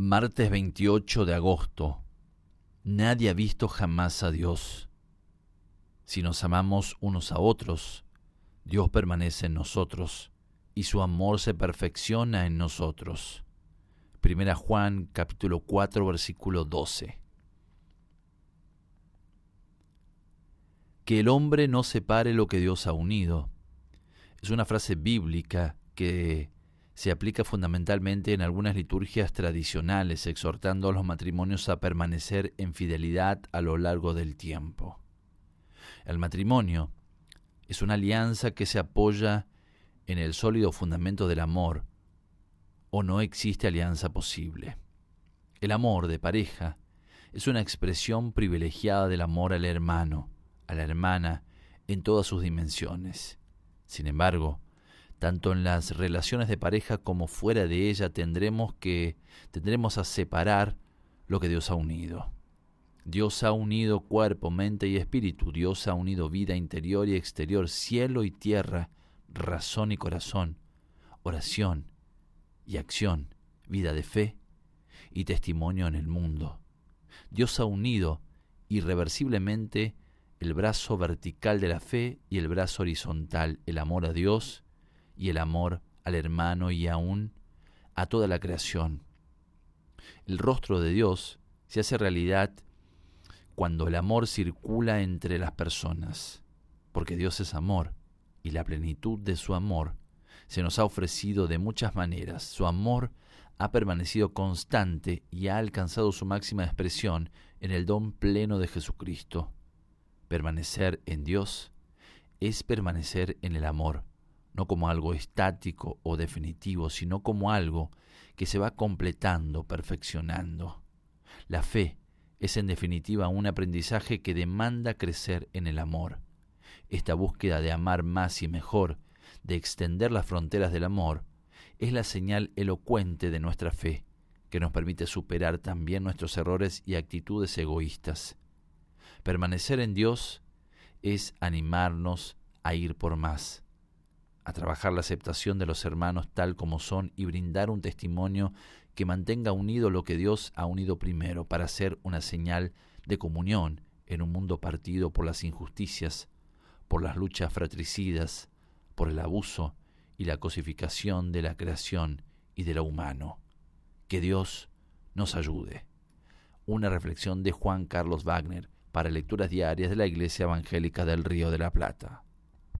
Martes 28 de agosto. Nadie ha visto jamás a Dios. Si nos amamos unos a otros, Dios permanece en nosotros y su amor se perfecciona en nosotros. Primera Juan capítulo 4 versículo 12. Que el hombre no separe lo que Dios ha unido. Es una frase bíblica que se aplica fundamentalmente en algunas liturgias tradicionales, exhortando a los matrimonios a permanecer en fidelidad a lo largo del tiempo. El matrimonio es una alianza que se apoya en el sólido fundamento del amor, o no existe alianza posible. El amor de pareja es una expresión privilegiada del amor al hermano, a la hermana, en todas sus dimensiones. Sin embargo, tanto en las relaciones de pareja como fuera de ella tendremos a separar lo que Dios ha unido. Dios ha unido cuerpo, mente y espíritu. Dios ha unido vida interior y exterior, cielo y tierra, razón y corazón, oración y acción, vida de fe y testimonio en el mundo. Dios ha unido irreversiblemente el brazo vertical de la fe y el brazo horizontal, el amor a Dios y el amor al hermano y aún a toda la creación. El rostro de Dios se hace realidad cuando el amor circula entre las personas, porque Dios es amor y la plenitud de su amor se nos ha ofrecido de muchas maneras. Su amor ha permanecido constante y ha alcanzado su máxima expresión en el don pleno de Jesucristo. Permanecer en Dios es permanecer en el amor, no como algo estático o definitivo, sino como algo que se va completando, perfeccionando. La fe es en definitiva un aprendizaje que demanda crecer en el amor. Esta búsqueda de amar más y mejor, de extender las fronteras del amor, es la señal elocuente de nuestra fe, que nos permite superar también nuestros errores y actitudes egoístas. Permanecer en Dios es animarnos a ir por más, a trabajar la aceptación de los hermanos tal como son y brindar un testimonio que mantenga unido lo que Dios ha unido primero, para ser una señal de comunión en un mundo partido por las injusticias, por las luchas fratricidas, por el abuso y la cosificación de la creación y de lo humano. Que Dios nos ayude. Una reflexión de Juan Carlos Wagner para lecturas diarias de la Iglesia Evangélica del Río de la Plata.